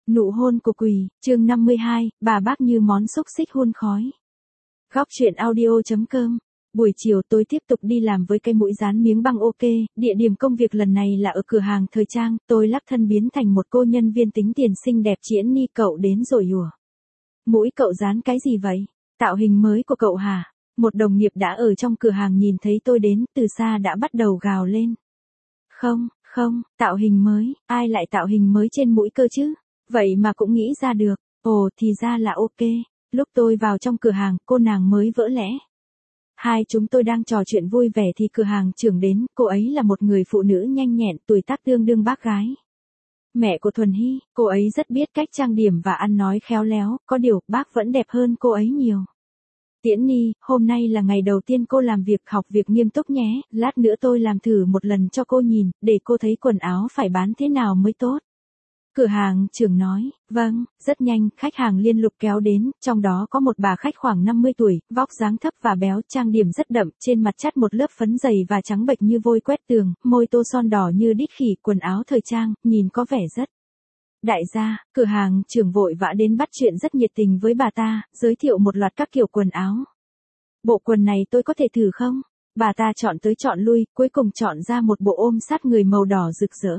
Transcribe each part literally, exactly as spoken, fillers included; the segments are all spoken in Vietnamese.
Nụ hôn của quỷ, chương năm mươi hai, bà bác như món xúc xích hun khói. Góc truyện audio chấm com. Buổi chiều tôi tiếp tục đi làm với cái mũi dán miếng băng ok, địa điểm công việc lần này là ở cửa hàng thời trang, tôi lắc thân biến thành một cô nhân viên tính tiền xinh đẹp Triển Ni. Cậu đến rồi ủa? Mũi cậu dán cái gì vậy? Tạo hình mới của cậu hả? Một đồng nghiệp đã ở trong cửa hàng nhìn thấy tôi đến, từ xa đã bắt đầu gào lên. Không, không, tạo hình mới, ai lại tạo hình mới trên mũi cơ chứ? Vậy mà cũng nghĩ ra được, ồ thì ra là ok. Lúc tôi vào trong cửa hàng, cô nàng mới vỡ lẽ. Hai chúng tôi đang trò chuyện vui vẻ thì cửa hàng trưởng đến, cô ấy là một người phụ nữ nhanh nhẹn, tuổi tác tương đương bác gái. Mẹ của Thuần Hy, cô ấy rất biết cách trang điểm và ăn nói khéo léo, có điều bác vẫn đẹp hơn cô ấy nhiều. Tiễn Ni, hôm nay là ngày đầu tiên cô làm việc học việc nghiêm túc nhé, lát nữa tôi làm thử một lần cho cô nhìn, để cô thấy quần áo phải bán thế nào mới tốt. Cửa hàng trưởng nói, vâng, rất nhanh, khách hàng liên lục kéo đến, trong đó có một bà khách khoảng năm mươi tuổi, vóc dáng thấp và béo, trang điểm rất đậm, trên mặt chát một lớp phấn dày và trắng bệch như vôi quét tường, môi tô son đỏ như đít khỉ, quần áo thời trang, nhìn có vẻ rất. Đại gia, cửa hàng trưởng vội vã đến bắt chuyện rất nhiệt tình với bà ta, giới thiệu một loạt các kiểu quần áo. Bộ quần này tôi có thể thử không? Bà ta chọn tới chọn lui, cuối cùng chọn ra một bộ ôm sát người màu đỏ rực rỡ.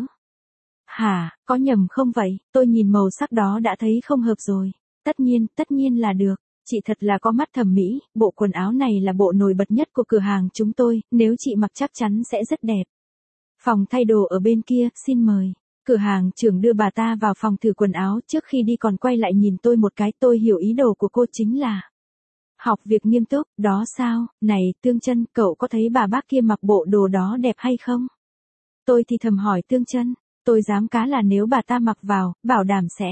Hả, có nhầm không vậy? Tôi nhìn màu sắc đó đã thấy không hợp rồi. Tất nhiên, tất nhiên là được. Chị thật là có mắt thẩm mỹ, bộ quần áo này là bộ nổi bật nhất của cửa hàng chúng tôi, nếu chị mặc chắc chắn sẽ rất đẹp. Phòng thay đồ ở bên kia, xin mời. Cửa hàng trưởng đưa bà ta vào phòng thử quần áo, trước khi đi còn quay lại nhìn tôi một cái, tôi hiểu ý đồ của cô chính là học việc nghiêm túc, đó sao? Này, Tương Chân, cậu có thấy bà bác kia mặc bộ đồ đó đẹp hay không? Tôi thì thầm hỏi Tương Chân, tôi dám cá là nếu bà ta mặc vào, bảo đảm sẽ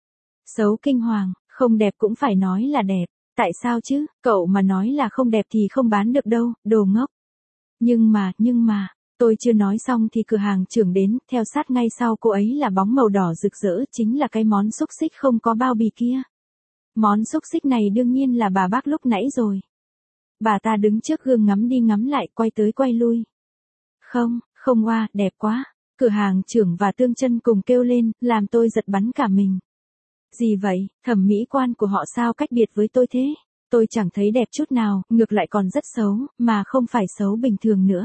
xấu kinh hoàng, không đẹp cũng phải nói là đẹp. Tại sao chứ? Cậu mà nói là không đẹp thì không bán được đâu, đồ ngốc. Nhưng mà, nhưng mà, tôi chưa nói xong thì cửa hàng trưởng đến, theo sát ngay sau cô ấy là bóng màu đỏ rực rỡ, chính là cái món xúc xích không có bao bì kia. Món xúc xích này đương nhiên là bà bác lúc nãy rồi. Bà ta đứng trước gương ngắm đi ngắm lại, quay tới quay lui. Không, không oa, đẹp quá. Cửa hàng trưởng và Tương Chân cùng kêu lên, làm tôi giật bắn cả mình. Gì vậy, thẩm mỹ quan của họ sao cách biệt với tôi thế? Tôi chẳng thấy đẹp chút nào, ngược lại còn rất xấu, mà không phải xấu bình thường nữa.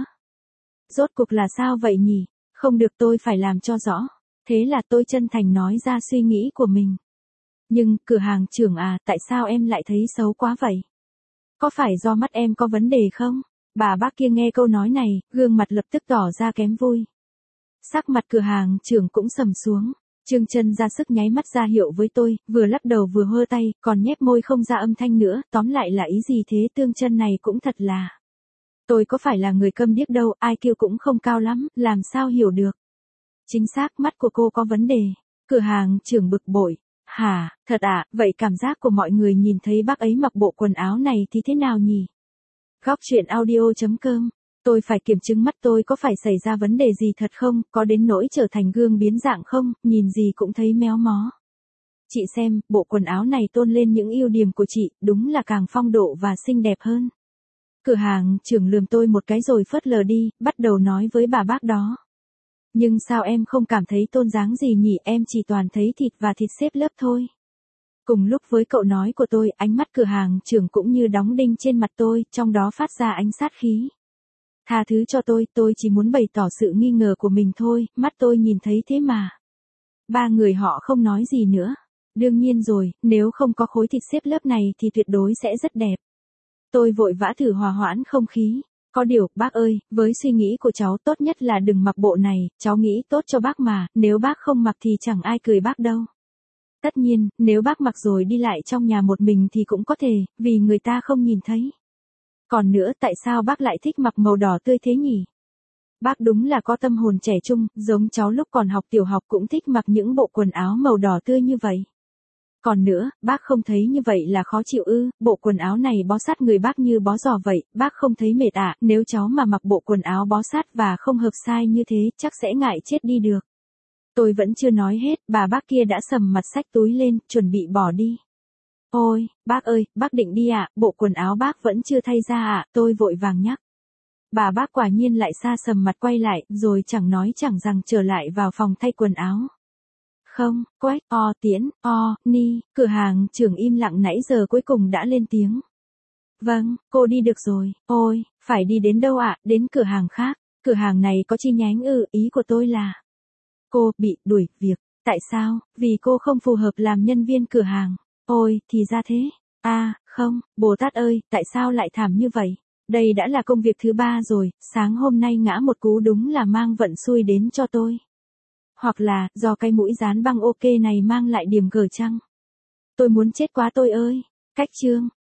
Rốt cuộc là sao vậy nhỉ? Không được, tôi phải làm cho rõ. Thế là tôi chân thành nói ra suy nghĩ của mình. Nhưng, cửa hàng trưởng à, tại sao em lại thấy xấu quá vậy? Có phải do mắt em có vấn đề không? Bà bác kia nghe câu nói này, gương mặt lập tức tỏ ra kém vui. Sắc mặt cửa hàng trưởng cũng sầm xuống. Trương Chân ra sức nháy mắt ra hiệu với tôi, vừa lắc đầu vừa hơ tay, còn nhếch môi không ra âm thanh nữa, tóm lại là ý gì thế? Tương Chân này cũng thật là. Tôi có phải là người câm điếc đâu, i kiu cũng không cao lắm, làm sao hiểu được. Chính xác, mắt của cô có vấn đề. Cửa hàng trưởng bực bội. Hả, thật à, vậy cảm giác của mọi người nhìn thấy bác ấy mặc bộ quần áo này thì thế nào nhỉ? Góc truyện audio chấm com. Tôi phải kiểm chứng mắt tôi có phải xảy ra vấn đề gì thật không, có đến nỗi trở thành gương biến dạng không, nhìn gì cũng thấy méo mó. Chị xem, bộ quần áo này tôn lên những ưu điểm của chị, đúng là càng phong độ và xinh đẹp hơn. Cửa hàng trưởng lườm tôi một cái rồi phớt lờ đi, bắt đầu nói với bà bác đó. Nhưng sao em không cảm thấy tôn dáng gì nhỉ, em chỉ toàn thấy thịt và thịt xếp lớp thôi. Cùng lúc với cậu nói của tôi, ánh mắt cửa hàng trưởng cũng như đóng đinh trên mặt tôi, trong đó phát ra ánh sát khí. Tha thứ cho tôi, tôi chỉ muốn bày tỏ sự nghi ngờ của mình thôi, mắt tôi nhìn thấy thế mà. Ba người họ không nói gì nữa. Đương nhiên rồi, nếu không có khối thịt xếp lớp này thì tuyệt đối sẽ rất đẹp. Tôi vội vã thử hòa hoãn không khí. Có điều, bác ơi, với suy nghĩ của cháu tốt nhất là đừng mặc bộ này, cháu nghĩ tốt cho bác mà, nếu bác không mặc thì chẳng ai cười bác đâu. Tất nhiên, nếu bác mặc rồi đi lại trong nhà một mình thì cũng có thể, vì người ta không nhìn thấy. Còn nữa, tại sao bác lại thích mặc màu đỏ tươi thế nhỉ? Bác đúng là có tâm hồn trẻ trung, giống cháu lúc còn học tiểu học cũng thích mặc những bộ quần áo màu đỏ tươi như vậy. Còn nữa, bác không thấy như vậy là khó chịu ư, bộ quần áo này bó sát người bác như bó giò vậy, bác không thấy mệt à, nếu cháu mà mặc bộ quần áo bó sát và không hợp size như thế, chắc sẽ ngại chết đi được. Tôi vẫn chưa nói hết, bà bác kia đã sầm mặt xách túi lên, chuẩn bị bỏ đi. Ôi, bác ơi, bác định đi ạ, à, bộ quần áo bác vẫn chưa thay ra ạ, à, tôi vội vàng nhắc. Bà bác quả nhiên lại xa sầm mặt quay lại, rồi chẳng nói chẳng rằng trở lại vào phòng thay quần áo. Không, quách, o, tiễn, o, ni, cửa hàng trưởng im lặng nãy giờ cuối cùng đã lên tiếng. Vâng, cô đi được rồi. Ôi, phải đi đến đâu ạ? Đến cửa hàng khác. Cửa hàng này có chi nhánh ư? Ý của tôi là cô bị đuổi việc. Tại sao? Vì cô không phù hợp làm nhân viên cửa hàng. Ôi, thì ra thế. À, không, Bồ Tát ơi, tại sao lại thảm như vậy? Đây đã là công việc thứ ba rồi, sáng hôm nay ngã một cú đúng là mang vận xui đến cho tôi. Hoặc là, do cái mũi dán băng ok này mang lại điểm gở chăng? Tôi muốn chết quá tôi ơi. Cách chương.